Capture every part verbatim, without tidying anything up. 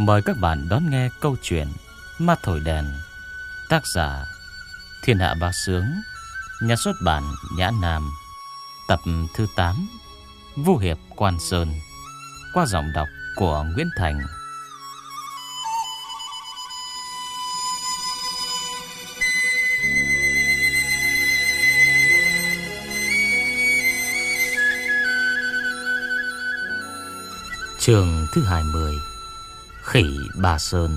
Mời các bạn đón nghe câu chuyện Ma Thổi Đèn. Tác giả Thiên Hạ Bá Sướng, nhà xuất bản Nhã Nam. Tập thứ tám, Vu Hiệp Quan Sơn, qua giọng đọc của Nguyễn Thành. Chương thứ hai mươi, Khỉ Ba Sơn.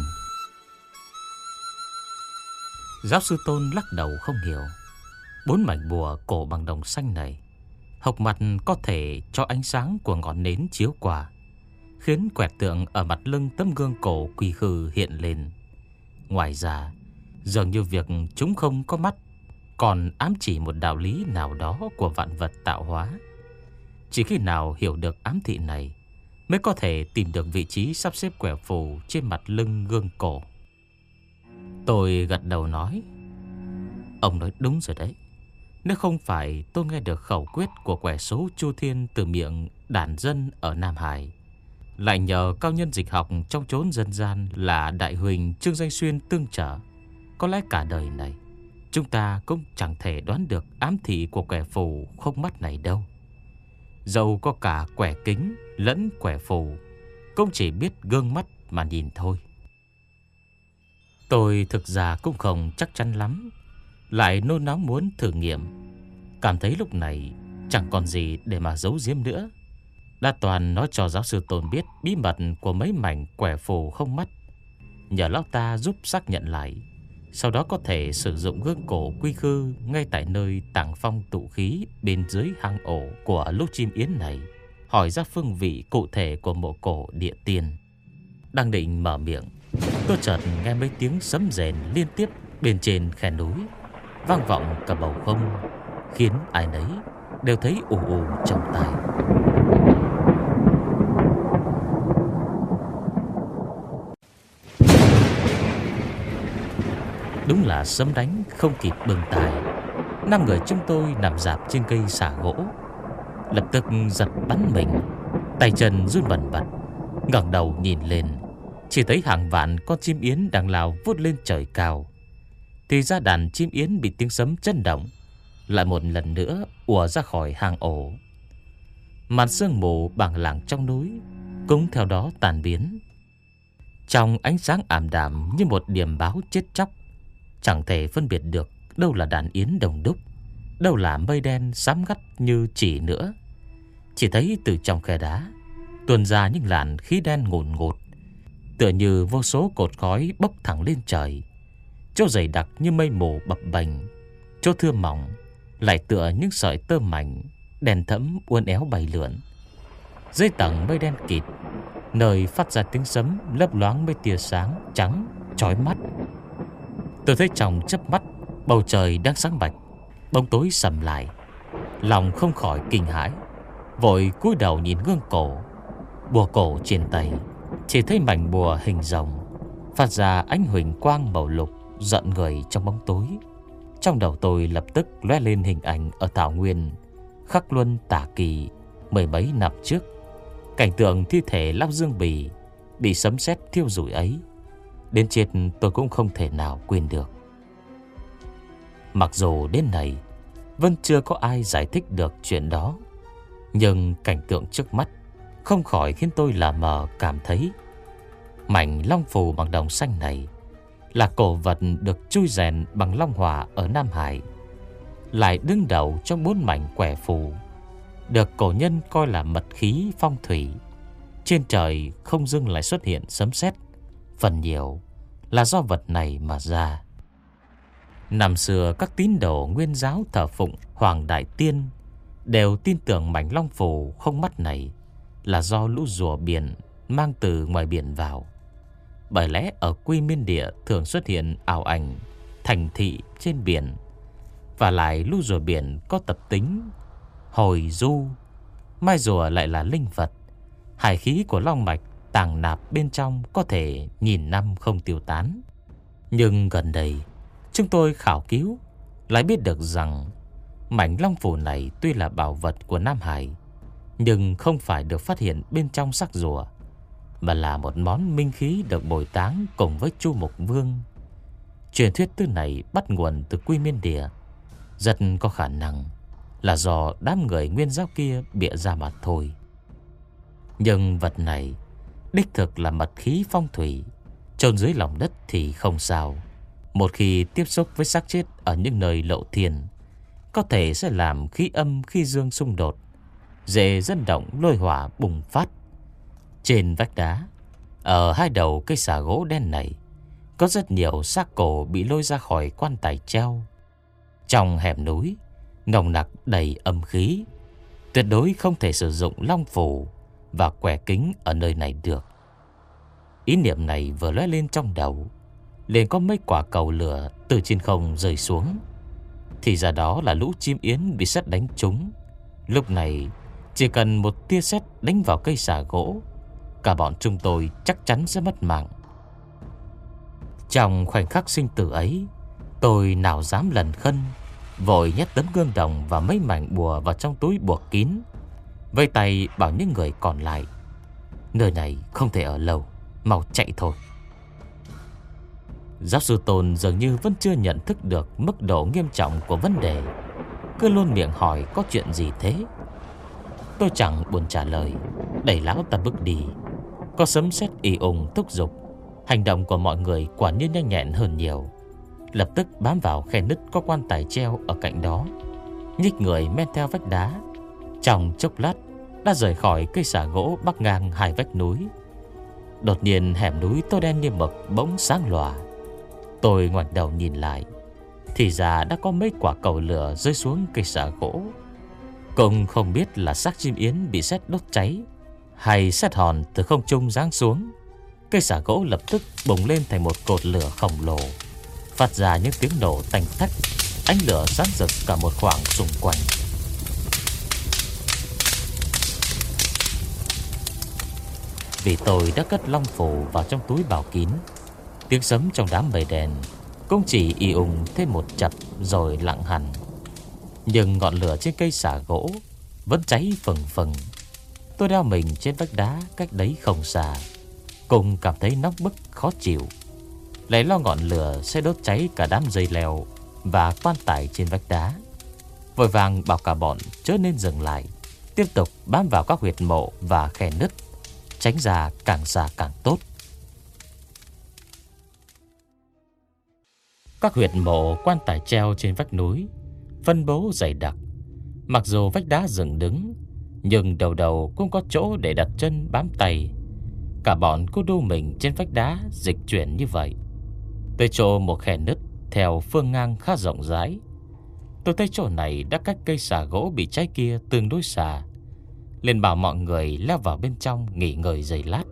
Giáo sư Tôn lắc đầu không hiểu. Bốn mảnh bùa cổ bằng đồng xanh này, hộc mặt có thể cho ánh sáng của ngọn nến chiếu qua, khiến quẹt tượng ở mặt lưng tấm gương cổ quy khư hiện lên. Ngoài ra, dường như việc chúng không có mắt còn ám chỉ một đạo lý nào đó của vạn vật tạo hóa. Chỉ khi nào hiểu được ám thị này mới có thể tìm được vị trí sắp xếp quẻ phù trên mặt lưng gương cổ. Tôi gật đầu nói: ông nói đúng rồi đấy. Nếu không phải tôi nghe được khẩu quyết của quẻ số Chu Thiên từ miệng đàn dân ở Nam Hải, lại nhờ cao nhân dịch học trong chốn dân gian là đại huỳnh Trương Danh Xuyên tương trợ, có lẽ cả đời này chúng ta cũng chẳng thể đoán được ám thị của quẻ phù không mắt này đâu. Dẫu có cả quẻ kính lẫn quẻ phù, cũng chỉ biết gương mắt mà nhìn thôi. Tôi thực ra cũng không chắc chắn lắm, lại nôn nóng muốn thử nghiệm. Cảm thấy lúc này chẳng còn gì để mà giấu giếm nữa. Đã toàn nói cho giáo sư Tôn biết bí mật của mấy mảnh quẻ phù không mắt, nhờ lão ta giúp xác nhận lại. Sau đó có thể sử dụng gương cổ quy khư ngay tại nơi tàng phong tụ khí bên dưới hang ổ của lũ chim yến này, hỏi ra phương vị cụ thể của mộ cổ địa tiên. Đang định mở miệng, tôi chợt nghe mấy tiếng sấm rền liên tiếp bên trên khe núi vang vọng cả bầu không, khiến ai nấy đều thấy ù ù trong tai. Đúng là sấm đánh không kịp bừng tài. Năm người chúng tôi nằm rạp trên cây xả gỗ, lập tức giật bắn mình, tay chân run bần bật. Ngẩng đầu nhìn lên, chỉ thấy hàng vạn con chim yến đang lao vút lên trời cao. Thì ra đàn chim yến bị tiếng sấm chấn động, lại một lần nữa ùa ra khỏi hang ổ. Màn sương mù bằng làng trong núi cũng theo đó tàn biến. Trong ánh sáng ảm đạm như một điểm báo chết chóc, chẳng thể phân biệt được đâu là đàn yến đồng đúc, đâu là mây đen xám ngắt như chỉ nữa. Chỉ thấy từ trong khe đá tuôn ra những làn khí đen ngùn ngụt, tựa như vô số cột khói bốc thẳng lên trời. Chỗ dày đặc như mây mù bập bềnh, chỗ thưa mỏng lại tựa những sợi tơ mảnh đèn thẫm uốn éo bay lượn. Dưới tầng mây đen kịt, nơi phát ra tiếng sấm lấp loáng mấy tia sáng trắng chói mắt. Tôi thấy trong chớp mắt bầu trời đang sáng bạch, bóng tối sầm lại. Lòng không khỏi kinh hãi, vội cúi đầu nhìn gương cổ. Bùa cổ trên tay chỉ thấy mảnh bùa hình rồng, phát ra ánh huỳnh quang màu lục giận người trong bóng tối. Trong đầu tôi lập tức lóe lên hình ảnh ở thảo nguyên Khắc Luân Tả Kỳ mười mấy năm trước. Cảnh tượng thi thể Lão Dương Bì bị sấm sét thiêu rụi ấy, đến chết tôi cũng không thể nào quên được. Mặc dù đến nay vẫn chưa có ai giải thích được chuyện đó, nhưng cảnh tượng trước mắt không khỏi khiến tôi lờ mờ cảm thấy mảnh long phù bằng đồng xanh này là cổ vật được chui rèn bằng long hỏa ở Nam Hải, lại đứng đầu trong bốn mảnh quẻ phù, được cổ nhân coi là mật khí phong thủy. Trên trời không dưng lại xuất hiện sấm sét, phần nhiều là do vật này mà ra. Năm xưa các tín đồ Nguyên giáo thờ phụng Hoàng Đại Tiên đều tin tưởng mảnh long phù không mắt này là do lũ rùa biển mang từ ngoài biển vào. Bởi lẽ ở Quy Miên Địa thường xuất hiện ảo ảnh thành thị trên biển, và lại lũ rùa biển có tập tính hồi du, mai rùa lại là linh vật. Hải khí của long mạch tàng nạp bên trong có thể nghìn năm không tiêu tán. Nhưng gần đây chúng tôi khảo cứu lại biết được rằng mảnh long phù này tuy là bảo vật của Nam Hải, nhưng không phải được phát hiện bên trong xác rùa, mà là một món minh khí được bồi táng cùng với Chu Mục Vương. Truyền thuyết thứ này bắt nguồn từ Quy Miên Địa, rất có khả năng là do đám người Nguyên Giáo kia bịa ra mà thôi. Nhưng vật này đích thực là mật khí phong thủy, chôn dưới lòng đất thì không sao. Một khi tiếp xúc với xác chết ở những nơi lộ thiên, có thể sẽ làm khí âm khí dương xung đột, dễ dẫn động lôi hỏa bùng phát. Trên vách đá, ở hai đầu cây xà gỗ đen này, có rất nhiều xác cổ bị lôi ra khỏi quan tài treo. Trong hẻm núi nồng nặc đầy âm khí, tuyệt đối không thể sử dụng long phủ và quẻ kính ở nơi này được. Ý niệm này vừa lóe lên trong đầu, liền có mấy quả cầu lửa từ trên không rơi xuống. Thì ra đó là lũ chim yến bị sét đánh trúng. Lúc này chỉ cần một tia sét đánh vào cây xà gỗ, cả bọn chúng tôi chắc chắn sẽ mất mạng. Trong khoảnh khắc sinh tử ấy, tôi nào dám lần khân, vội nhét tấm gương đồng và mấy mảnh bùa vào trong túi buộc kín, vây tay bảo những người còn lại: nơi này không thể ở lâu, mau chạy thôi. Giáo sư Tôn dường như vẫn chưa nhận thức được mức độ nghiêm trọng của vấn đề, cứ luôn miệng hỏi có chuyện gì thế. Tôi chẳng buồn trả lời, đẩy lão ta bước đi. Có sấm sét ì ùng thúc giục, hành động của mọi người quả nhiên nhanh nhẹn hơn nhiều. Lập tức bám vào khe nứt có quan tài treo ở cạnh đó, nhích người men theo vách đá. Trong chốc lát đã rời khỏi cây xà gỗ bắc ngang hai vách núi. Đột nhiên hẻm núi tối đen như mực bỗng sáng lòa. Tôi ngoảnh đầu nhìn lại, thì ra đã có mấy quả cầu lửa rơi xuống cây xà gỗ. Cũng không biết là xác chim yến bị sét đốt cháy, hay sét hòn từ không trung giáng xuống. Cây xà gỗ lập tức bùng lên thành một cột lửa khổng lồ, phát ra những tiếng nổ tanh tách. Ánh lửa sáng rực cả một khoảng xung quanh. Vì tôi đã cất long phủ vào trong túi bảo kín, tiếng sấm trong đám mây đèn cũng chỉ y ùng thêm một chập rồi lặng hẳn. Nhưng ngọn lửa trên cây xà gỗ vẫn cháy phừng phừng. Tôi đeo mình trên vách đá cách đấy không xa, cùng cảm thấy nóng bức khó chịu, lại lo ngọn lửa sẽ đốt cháy cả đám dây leo và quan tài trên vách đá. Vội vàng bảo cả bọn chớ nên dừng lại, tiếp tục bám vào các huyệt mộ và khe nứt, tránh ra càng xa càng tốt. Các huyệt mộ quan tài treo trên vách núi phân bố dày đặc. Mặc dù vách đá dựng đứng, nhưng đầu đầu cũng có chỗ để đặt chân bám tay. Cả bọn cứ đu mình trên vách đá dịch chuyển như vậy, tới chỗ một khe nứt theo phương ngang khá rộng rãi. Tôi thấy chỗ này đã cách cây xà gỗ bị cháy kia tương đối xa, liền bảo mọi người leo vào bên trong nghỉ ngơi giây lát.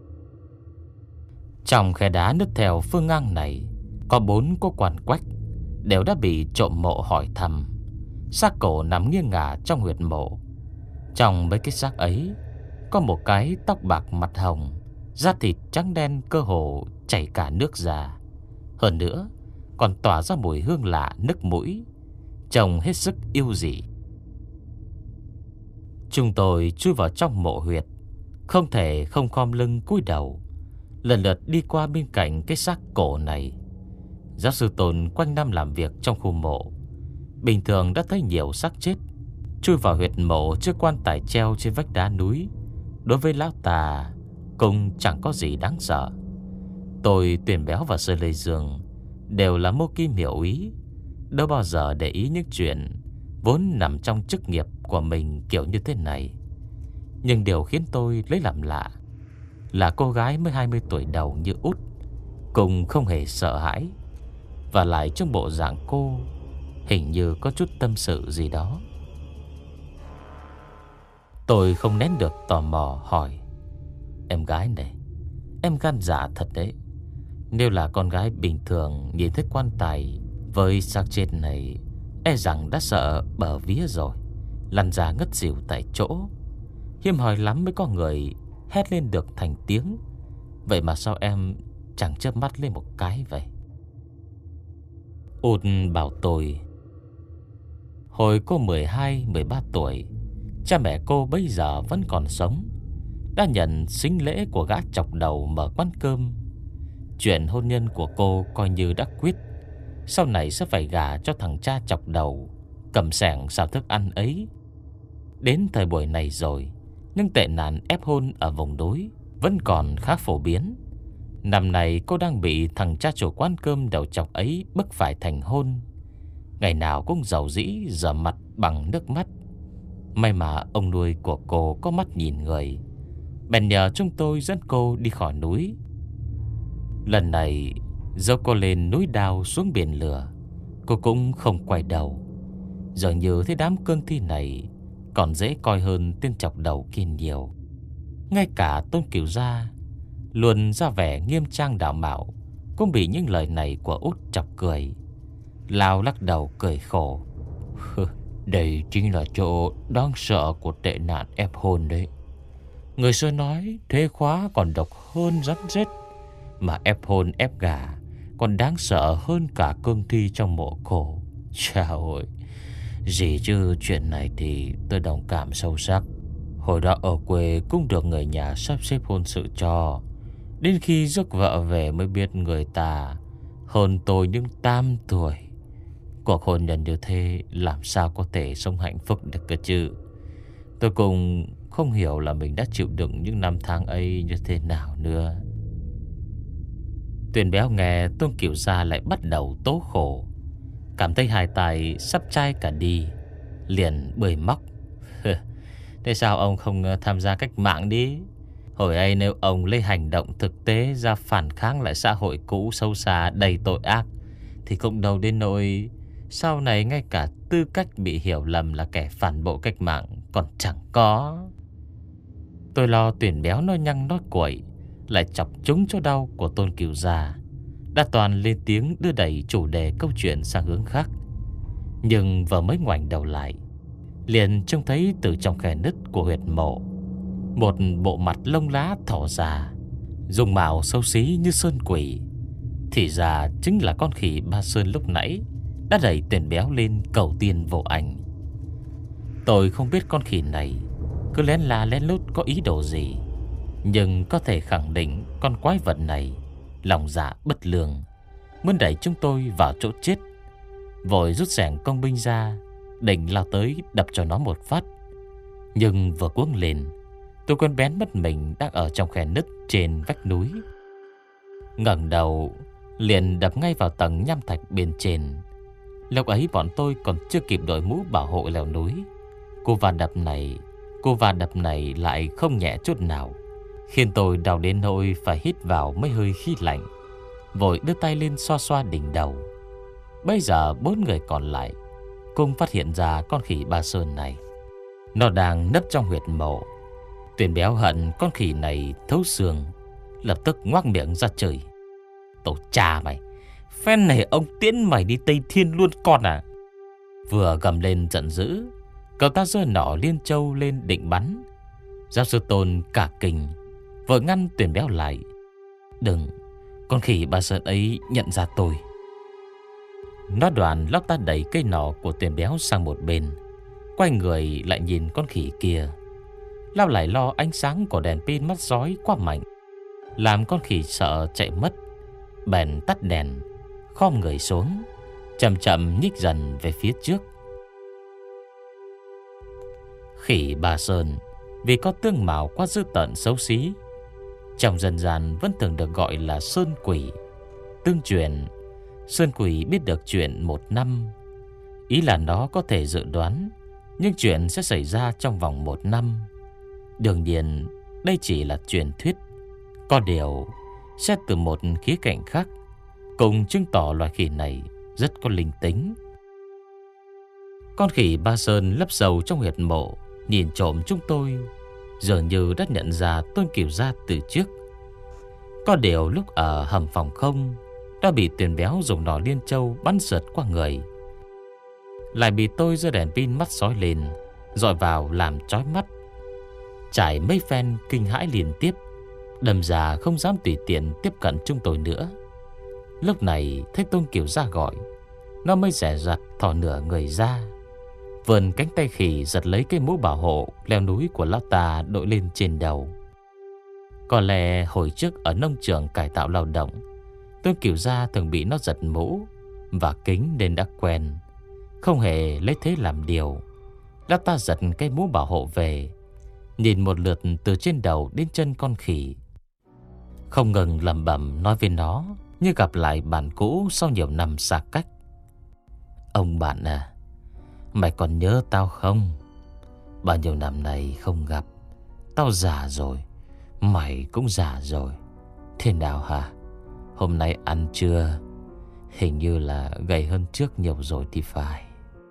Trong khe đá nứt theo phương ngang này có bốn cô quan quách, đều đã bị trộm mộ hỏi thăm. Xác cổ nằm nghiêng ngả trong huyệt mộ. Trong mấy cái xác ấy có một cái tóc bạc mặt hồng, da thịt trắng đen cơ hồ chảy cả nước ra. Hơn nữa còn tỏa ra mùi hương lạ nức mũi, trông hết sức yêu dị. Chúng tôi chui vào trong mộ huyệt, không thể không khom lưng cúi đầu, lần lượt đi qua bên cạnh cái xác cổ này. Giáo sư Tôn quanh năm làm việc trong khu mộ, bình thường đã thấy nhiều xác chết. Chui vào huyệt mộ trước quan tài treo trên vách đá núi, đối với lão ta cũng chẳng có gì đáng sợ. Tôi, Tuyền Béo và Sơ Lê Dương đều là mô kim hiểu ý, đâu bao giờ để ý những chuyện vốn nằm trong chức nghiệp của mình kiểu như thế này. Nhưng điều khiến tôi lấy làm lạ là cô gái mới hai mươi tuổi đầu như Út cũng không hề sợ hãi, và lại trong bộ dạng cô hình như có chút tâm sự gì đó. Tôi không nén được tò mò hỏi: em gái này, em gan dạ thật đấy. Nếu là con gái bình thường nhìn thấy quan tài với xác chết này, e rằng đã sợ bờ vía rồi, lăn ra ngất xỉu tại chỗ. Hiếm hoi lắm mới có người hét lên được thành tiếng. Vậy mà sao em chẳng chớp mắt lên một cái vậy? Út bảo tôi, hồi cô mười hai, mười ba tuổi, cha mẹ cô bây giờ vẫn còn sống, đã nhận sính lễ của gã chọc đầu mở quán cơm. Chuyện hôn nhân của cô coi như đã quyết, sau này sẽ phải gả cho thằng cha chọc đầu cầm xẻng xào thức ăn ấy. Đến thời buổi này rồi, nhưng tệ nạn ép hôn ở vùng núi vẫn còn khá phổ biến. Năm nay cô đang bị thằng cha chủ quán cơm đầu chọc ấy bức phải thành hôn. Ngày nào cũng rầu rĩ rửa mặt bằng nước mắt. May mà ông nuôi của cô có mắt nhìn người, bèn nhờ chúng tôi dẫn cô đi khỏi núi. Lần này dẫu cô lên núi đao xuống biển lửa, cô cũng không quay đầu. Dường như thế đám cương thi này còn dễ coi hơn tên chọc đầu kia nhiều. Ngay cả Tôn Cửu Gia luôn ra vẻ nghiêm trang đạo mạo cũng bị những lời này của Út chọc cười. Lao lắc đầu cười khổ. Đây chính là chỗ đáng sợ của tệ nạn ép hôn đấy. Người xưa nói thế khóa còn độc hơn rắn rết, mà ép hôn ép gả còn đáng sợ hơn cả cương thi trong mộ cổ. Chào ơi, gì chứ chuyện này thì tôi đồng cảm sâu sắc. Hồi đó ở quê cũng được người nhà sắp xếp hôn sự cho. Đến khi rước vợ về mới biết người ta hơn tôi những tám tuổi. Cuộc hôn nhân như thế làm sao có thể sống hạnh phúc được cơ chứ. Tôi cũng không hiểu là mình đã chịu đựng những năm tháng ấy như thế nào nữa. Tuyền Béo nghe Tôn Cửu Gia lại bắt đầu tố khổ, cảm thấy hai tay sắp chai cả đi, liền bcười móc. Thế sao ông không tham gia cách mạng đi? Hồi ấy nếu ông lấy hành động thực tế ra phản kháng lại xã hội cũ sâu xa đầy tội ác, thì cũng đâu đến nỗi sau này ngay cả tư cách bị hiểu lầm là kẻ phản bội cách mạng còn chẳng có. Tôi lo Tuyền Béo nói nhăng nói cuội lại chọc trúng chỗ đau của Tôn Cửu Gia, đã toàn lên tiếng đưa đẩy chủ đề câu chuyện sang hướng khác. Nhưng vừa mới ngoảnh đầu lại, liền trông thấy từ trong khe nứt của huyệt mộ một bộ mặt lông lá thỏ già, dùng mạo xấu xí như sơn quỷ. Thì ra chính là con khỉ Ba Sơn lúc nãy đã đẩy Tuyền Béo lên cầu tiên vô ảnh. Tôi không biết con khỉ này cứ lén la lén lút có ý đồ gì, nhưng có thể khẳng định con quái vật này lòng dạ bất lương, muốn đẩy chúng tôi vào chỗ chết. Vội rút xẻng công binh ra, định lao tới đập cho nó một phát. Nhưng vừa cuống lên, tôi quên bén mất mình đang ở trong khe nứt trên vách núi. Ngẩng đầu liền đập ngay vào tầng nham thạch bên trên. Lúc ấy bọn tôi còn chưa kịp đội mũ bảo hộ leo núi. Cô va đập này Cô va đập này lại không nhẹ chút nào, khiến tôi đau đến nỗi phải hít vào mấy hơi khí lạnh. Vội đưa tay lên xoa xoa đỉnh đầu. Bây giờ bốn người còn lại cùng phát hiện ra con khỉ Ba Sơn này. Nó đang nấp trong huyệt mộ. Tuyền Béo hận con khỉ này thấu xương, lập tức ngoác miệng ra chửi. Tổ cha mày, phen này ông tiễn mày đi Tây Thiên luôn con à? Vừa gầm lên giận dữ, cậu ta giơ nỏ liên châu lên định bắn. Giáo sư Tôn cả kinh, vội ngăn Tuyền Béo lại. Đừng, con khỉ Ba Sơn ấy nhận ra tôi. Nó đoạn lóc ta đẩy cây nỏ của Tuyền Béo sang một bên, quay người lại nhìn con khỉ kia. Lao lại lo ánh sáng của đèn pin mắt rói quá mạnh, làm con khỉ sợ chạy mất. Bèn tắt đèn, khom người xuống, chậm chậm nhích dần về phía trước. Khỉ Ba Sơn vì có tương mạo quá dữ tợn xấu xí, trong dân gian vẫn thường được gọi là sơn quỷ. Tương truyền, sơn quỷ biết được chuyện một năm, ý là nó có thể dự đoán những chuyện sẽ xảy ra trong vòng một năm. Đương nhiên đây chỉ là truyền thuyết. Có điều xét từ một khía cạnh khác, cùng chứng tỏ loài khỉ này rất có linh tính. Con khỉ Ba Sơn lấp sâu trong huyệt mộ, nhìn trộm chúng tôi, dường như đã nhận ra Tôn Cửu Gia từ trước. Có điều lúc ở hầm phòng không đã bị Tuyền Béo dùng nỏ liên châu bắn sượt qua người, lại bị tôi giơ đèn pin mắt sói lên dọi vào làm chói mắt. Trải mấy phen kinh hãi liên tiếp, đâm ra không dám tùy tiện tiếp cận chúng tôi nữa. Lúc này thấy Tôn Cửu Gia gọi, nó mới dè dặt thò nửa người ra, vươn cánh tay khỉ giật lấy cái mũ bảo hộ leo núi của lão ta đội lên trên đầu. Có lẽ hồi trước ở nông trường cải tạo lao động, Tôn Cửu Gia thường bị nó giật mũ và kính nên đã quen, không hề lấy thế làm điều. Lão ta giật cái mũ bảo hộ về, nhìn một lượt từ trên đầu đến chân con khỉ, không ngừng lẩm bẩm nói với nó như gặp lại bạn cũ sau nhiều năm xa cách. Ông bạn à, mày còn nhớ tao không? Bao nhiêu năm nay không gặp, tao già rồi, mày cũng già rồi. Thế nào hả? Hôm nay ăn chưa? Hình như là gầy hơn trước nhiều rồi thì phải.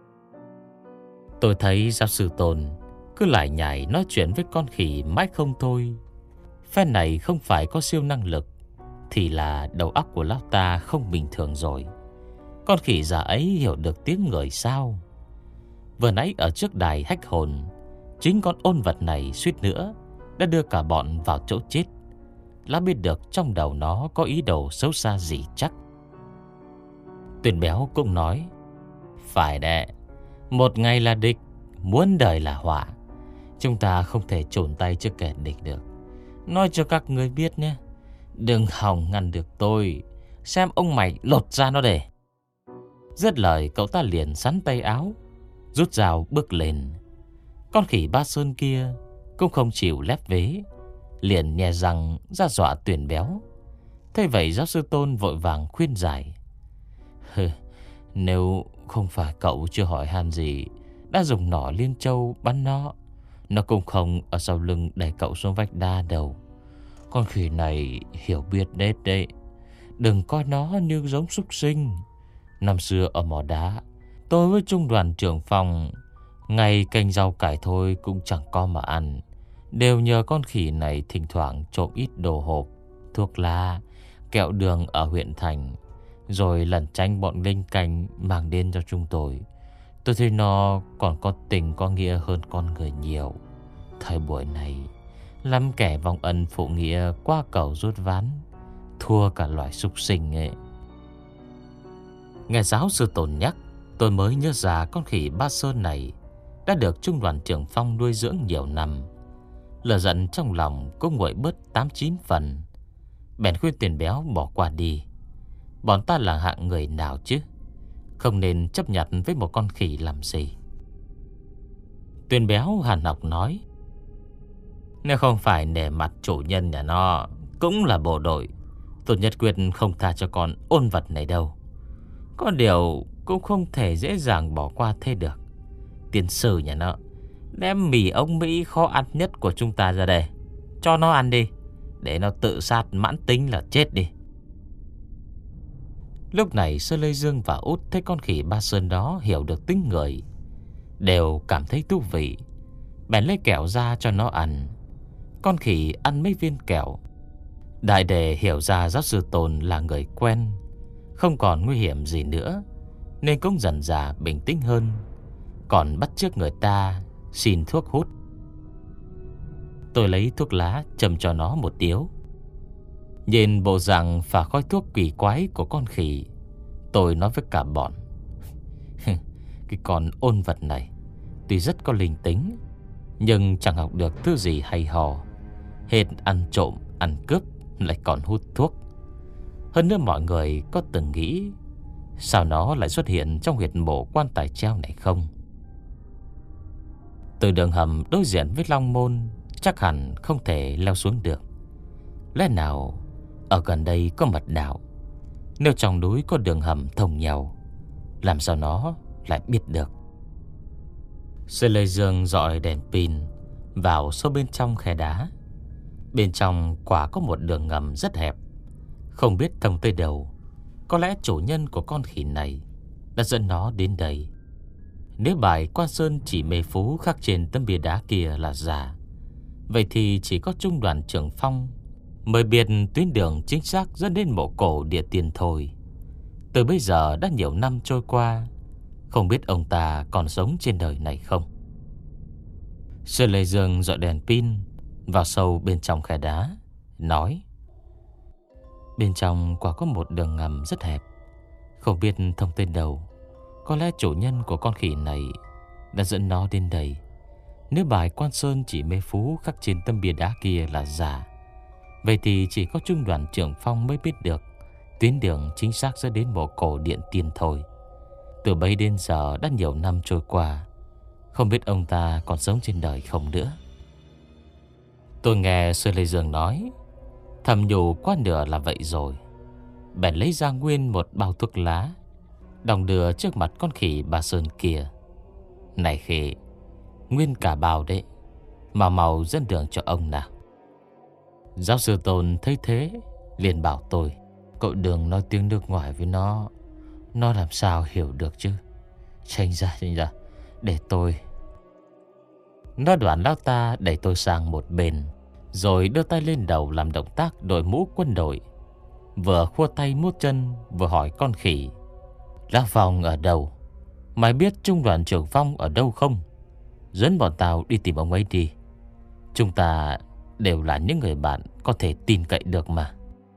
Tôi thấy giáo sư Tôn cứ lại nhảy nói chuyện với con khỉ mãi không thôi. Phen này không phải có siêu năng lực thì là đầu óc của lão ta không bình thường rồi. Con khỉ già ấy hiểu được tiếng người sao? Vừa nãy ở trước đài hách hồn, chính con ôn vật này suýt nữa đã đưa cả bọn vào chỗ chết. Lão biết được trong đầu nó có ý đồ xấu xa gì chắc. Tuyền Béo cũng nói: phải đệ, một ngày là địch, muôn đời là họa. Chúng ta không thể chồn tay trước kẻ địch được. Nói cho các người biết nhé, đừng hòng ngăn được tôi. Xem ông mày lột ra nó để. Dứt lời cậu ta liền sắn tay áo, rút dao bước lên. Con khỉ Ba Sơn kia cũng không chịu lép vế, liền nhè răng ra dọa Tuyền Béo. Thế vậy giáo sư Tôn vội vàng khuyên giải: Hừ, nếu không phải cậu chưa hỏi han gì, đã dùng nỏ liên châu bắn nó, nó cũng không ở sau lưng đẩy cậu xuống vách đa đâu. Con khỉ này hiểu biết nết đấy. Đừng coi nó như giống súc sinh. Năm xưa ở mỏ đá, tôi với trung đoàn trưởng phòng, ngày canh rau cải thôi cũng chẳng có mà ăn, đều nhờ con khỉ này thỉnh thoảng trộm ít đồ hộp, thuốc lá, kẹo đường ở huyện thành, rồi lẩn tránh bọn linh canh mang đến cho chúng tôi. Tôi thấy nó còn có tình có nghĩa hơn con người nhiều. Thời buổi này, lắm kẻ vong ân phụ nghĩa qua cầu rút ván, thua cả loài súc sinh ấy. Nghe giáo sư Tôn nhắc, tôi mới nhớ ra con khỉ Ba Sơn này đã được trung đoàn trưởng Phong nuôi dưỡng nhiều năm. Lửa giận trong lòng cũng nguội bớt tám chín phần. Bèn khuyên Tuyền Béo bỏ qua đi. Bọn ta là hạng người nào chứ, không nên chấp nhận với một con khỉ làm gì. Tuyền Béo hàn học nói: nếu không phải nể mặt chủ nhân nhà nó, cũng là bộ đội, tôi nhất quyết không tha cho con ôn vật này đâu. Có điều cũng không thể dễ dàng bỏ qua thế được. Tiền sử nhà nó đem mì ông Mỹ khó ăn nhất của chúng ta ra đây, cho nó ăn đi, để nó tự sát mãn tính là chết đi. Lúc này Sơ Lê Dương và Út thấy con khỉ Ba Sơn đó hiểu được tính người, đều cảm thấy thú vị, bèn lấy kẹo ra cho nó ăn. Con khỉ ăn mấy viên kẹo. Đại đề hiểu ra giáo sư Tôn là người quen, không còn nguy hiểm gì nữa, nên cũng dần dà bình tĩnh hơn, còn bắt chước người ta xin thuốc hút. Tôi lấy thuốc lá châm cho nó một điếu. Nhìn bộ dạng phả khói thuốc kỳ quái của con khỉ, tôi nói với cả bọn: cái con ôn vật này tuy rất có linh tính, nhưng chẳng học được thứ gì hay ho. Hết ăn trộm, ăn cướp, lại còn hút thuốc. Hơn nữa mọi người có từng nghĩ sao nó lại xuất hiện trong huyệt mộ quan tài treo này không? Từ đường hầm đối diện với Long Môn chắc hẳn không thể leo xuống được. Lẽ nào ở gần đây có mật đạo? Nếu trong núi có đường hầm thông nhau, làm sao nó lại biết được? Sư Lê Dương dọi đèn pin vào sâu bên trong khe đá. Bên trong quả có một đường ngầm rất hẹp, không biết thông tới đâu. Có lẽ chủ nhân của con khỉ này đã dẫn nó đến đây. Nếu bài Quan Sơn chỉ mê phú khắc trên tấm bia đá kia là giả, vậy thì chỉ có trung đoàn trưởng Phong mới biết tuyến đường chính xác dẫn đến mộ cổ địa tiên thôi. Từ bây giờ đã nhiều năm trôi qua, không biết ông ta còn sống trên đời này không. Sơn Lê Dương dọi đèn pin vào sâu bên trong khe đá, nói: bên trong quả có một đường ngầm rất hẹp, không biết thông tới đâu. Có lẽ chủ nhân của con khỉ này đã dẫn nó đến đây. Nếu bài Quan Sơn chỉ mê phú khắc trên tấm bia đá kia là giả, Vậy thì chỉ có trung đoàn trưởng Phong mới biết được tuyến đường chính xác dẫn đến mộ cổ Điện Tiên thôi. Từ bấy đến giờ đã nhiều năm trôi qua, không biết ông ta còn sống trên đời không nữa. Tôi nghe Sư Lê Dương nói, thầm nhủ quá nửa là vậy rồi. Bèn lấy ra nguyên một bao thuốc lá, đong đưa trước mặt con khỉ bà Sơn kia. Này khỉ, nguyên cả bao đấy, mà màu dẫn đường cho ông nào. Giáo sư Tôn thấy thế liền bảo tôi, cậu đừng nói tiếng nước ngoài với nó, nó làm sao hiểu được chứ. Tránh ra, tránh ra, để tôi. Nó đoạn lão ta đẩy tôi sang một bên, rồi đưa tay lên đầu làm động tác đội mũ quân đội, vừa khua tay múa chân vừa hỏi con khỉ, Lão Phong ở đâu? Mày biết trung đoàn trưởng Phong ở đâu không? Dẫn bọn tao đi tìm ông ấy đi. Chúng ta đều là những người bạn có thể tin cậy được mà.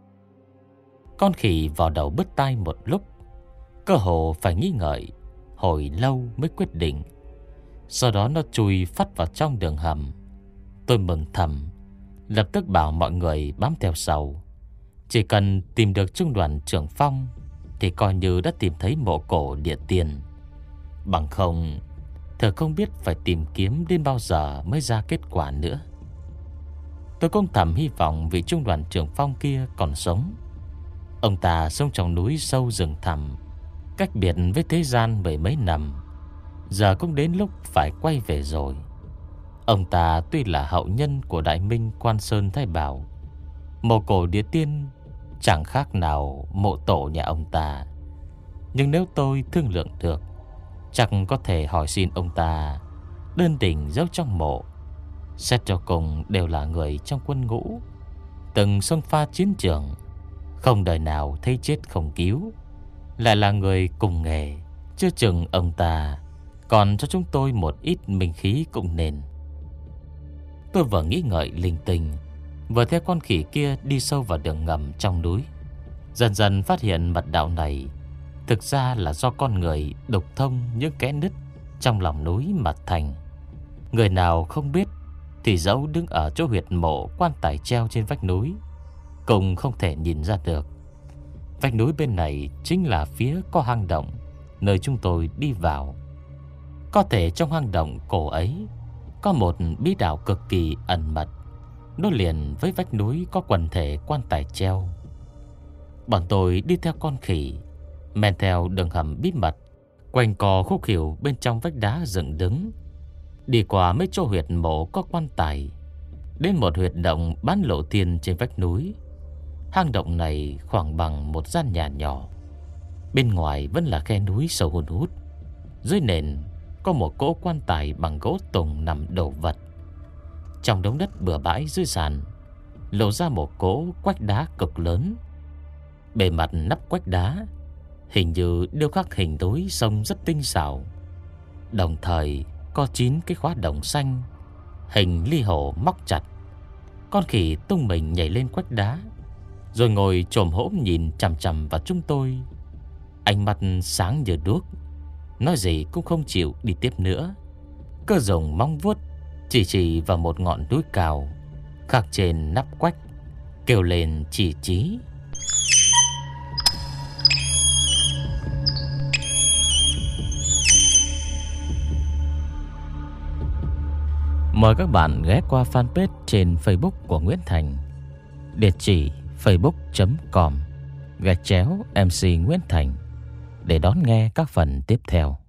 Con khỉ vào đầu bứt tai một lúc, cơ hồ phải nghĩ ngợi hồi lâu mới quyết định. Sau đó nó chui phắt vào trong đường hầm. Tôi mừng thầm, lập tức bảo mọi người bám theo sau. Chỉ cần tìm được trung đoàn trưởng Phong thì coi như đã tìm thấy mộ cổ Địa Tiên. Bằng không, thật không biết phải tìm kiếm đến bao giờ mới ra kết quả nữa. Tôi cũng thầm hy vọng vị trung đoàn trưởng Phong kia còn sống. Ông ta sống trong núi sâu rừng thẳm, cách biệt với thế gian mười mấy năm, giờ cũng đến lúc phải quay về rồi. Ông ta tuy là hậu nhân của Đại Minh Quan Sơn Thái Bảo, mộ cổ Địa Tiên chẳng khác nào mộ tổ nhà ông ta. Nhưng nếu tôi thương lượng được, chắc có thể hỏi xin ông ta đơn đỉnh giấu trong mộ. Xét cho cùng đều là người trong quân ngũ, từng xông pha chiến trường, không đời nào thấy chết không cứu, lại là người cùng nghề. Chưa chừng ông ta còn cho chúng tôi một ít minh khí cũng nên. Tôi vừa nghĩ ngợi linh tinh, vừa theo con khỉ kia đi sâu vào đường ngầm trong núi. Dần dần phát hiện mật đạo này thực ra là do con người đục thông những kẽ nứt trong lòng núi mà thành. Người nào không biết thì dẫu đứng ở chỗ huyệt mộ quan tài treo trên vách núi cũng không thể nhìn ra được. Vách núi bên này chính là phía có hang động nơi chúng tôi đi vào. Có thể trong hang động cổ ấy có một bí đạo cực kỳ ẩn mật, nối liền với vách núi có quần thể quan tài treo. Bọn tôi đi theo con khỉ, men theo đường hầm bí mật, quanh co khúc khỉu bên trong vách đá dựng đứng, đi qua mấy chỗ huyệt mộ có quan tài, đến một huyệt động bán lộ thiên trên vách núi. Hang động này khoảng bằng một gian nhà nhỏ. Bên ngoài vẫn là khe núi sâu hun hút. Dưới nền có một cỗ quan tài bằng gỗ tùng nằm đổ vật. Trong đống đất bừa bãi dưới sàn lộ ra một cỗ quách đá cực lớn. Bề mặt nắp quách đá hình như điêu khắc hình tối sông rất tinh xảo. Đồng thời có chín cái khóa đồng xanh hình ly hồ móc chặt. Con khỉ tung mình nhảy lên quách đá, rồi ngồi chồm hổm nhìn chằm chằm vào chúng tôi. Ánh mắt sáng như đuốc, nói gì cũng không chịu đi tiếp nữa. Cơ dùng móng vuốt chỉ chỉ vào một ngọn núi cao khắc trên nắp quách, kêu lên chỉ chí. Mời các bạn ghé qua fanpage trên Facebook của Nguyễn Thành, địa chỉ facebook chấm com gạch chéo em xê Nguyễn Thành để đón nghe các phần tiếp theo.